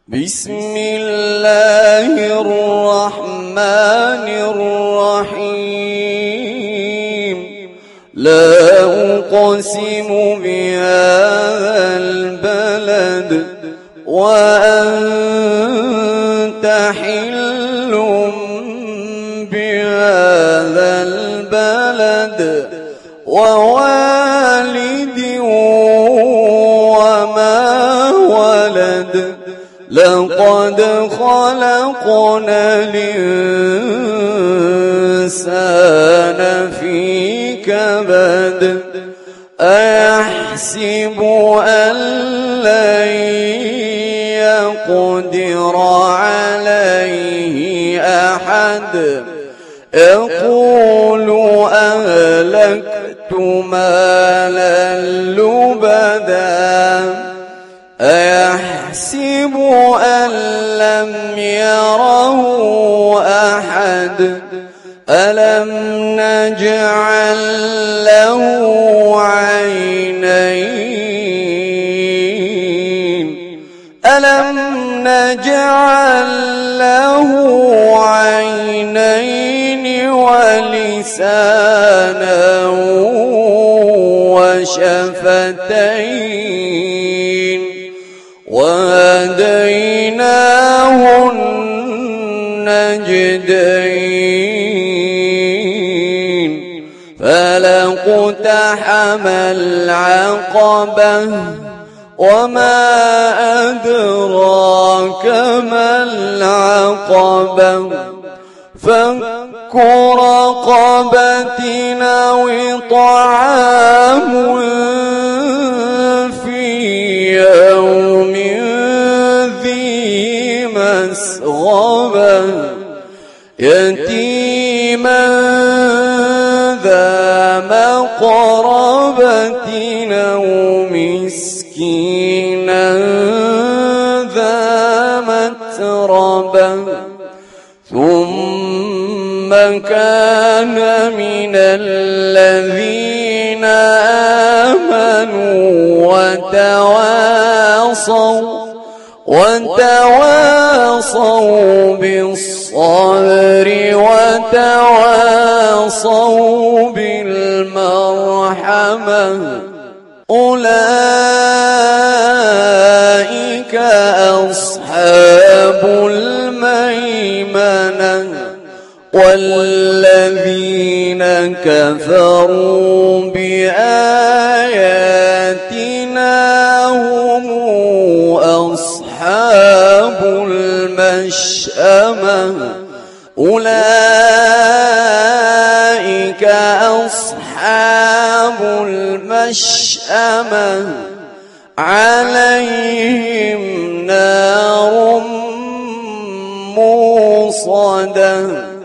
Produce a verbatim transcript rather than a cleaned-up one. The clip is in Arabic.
بسم الله الرحمن الرحيم. لا أقسم بهذا البلد وأنت حل بهذا البلد ووالد وما ولد. لقد خلقنا الإنسان في كبد. أيحسب أن لن يقدر عليه أحد. يقول أهلكت مالا لبدا. أيحسب أن لم يره أحد. ألم نجعل له عينين. ألم نجعل له عينين ولسانا وشفتين وهديناه النجدين. فلاقتحم العقبة وما أدراك ما العقبة. فك رقبة أو طعام في يوم ذي مسغبة. يتيما ذا مقربة أو مسكينا ذا متربة. ثم كان من الذين آمنوا وتواصوا وتواصوا بالصبر وتواصوا بالمرحمة. أولئك أصحاب الميمنة. والذين كفروا بآياتنا هم أصحاب المشأمة. أولئك أصحاب المشأمة. عليهم نار موصدة.